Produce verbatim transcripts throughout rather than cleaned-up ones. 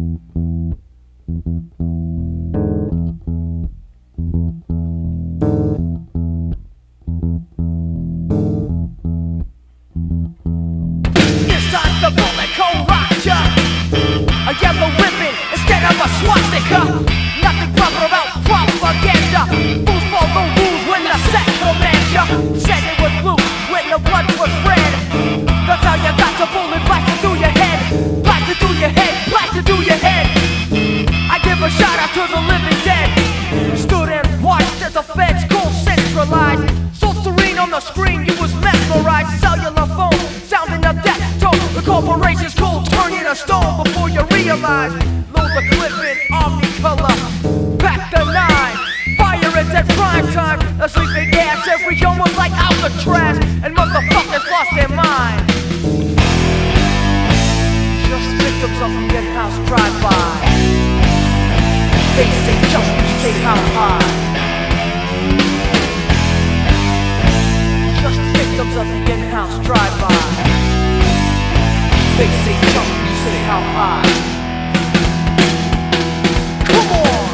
Inside the bullet cold rocker, a yellow ribbon instead of a swastika. Nothing proper about propaganda. Fools follow rules when the set commands ya. Said it was blue when the blood was red. That's how you got the bullet blasted through your head. Blasted through your head, blasted through your head. I give a shout out to the living dead. Stood and watched as the feds go centralized. So serene on the screen, you was mesmerized. Cellular phone, sounding of death tone. The corporation's cold, turn you to stone before you realize. Load the clip in Omnicolor, back the nine. Fire it at prime time. A sleeping gas, every young was like Alcatraz. And motherfuckers lost their mind. Just victims of the in-house drive-by. They say jump, you say how high. Just victims of the in-house drive-by. They say jump, you say how high. Come on!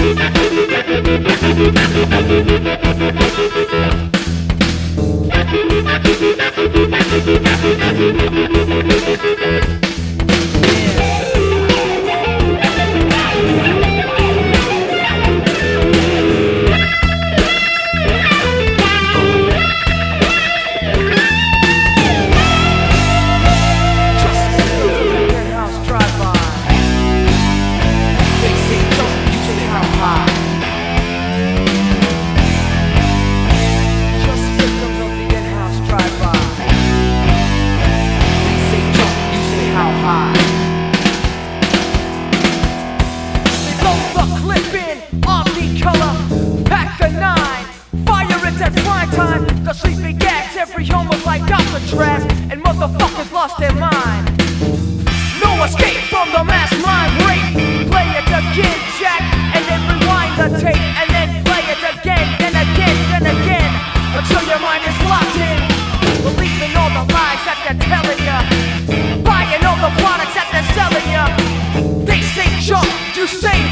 The sleeping gas, every home was like Alcatraz, and motherfuckers lost their mind. No escape from the mass mind rape. Play it again, Jack, and then rewind the tape, and then play it again, then again, then again, until your mind is locked in. Believing all the lies that they're telling ya, buying all the products that they're selling ya. They say jump, you say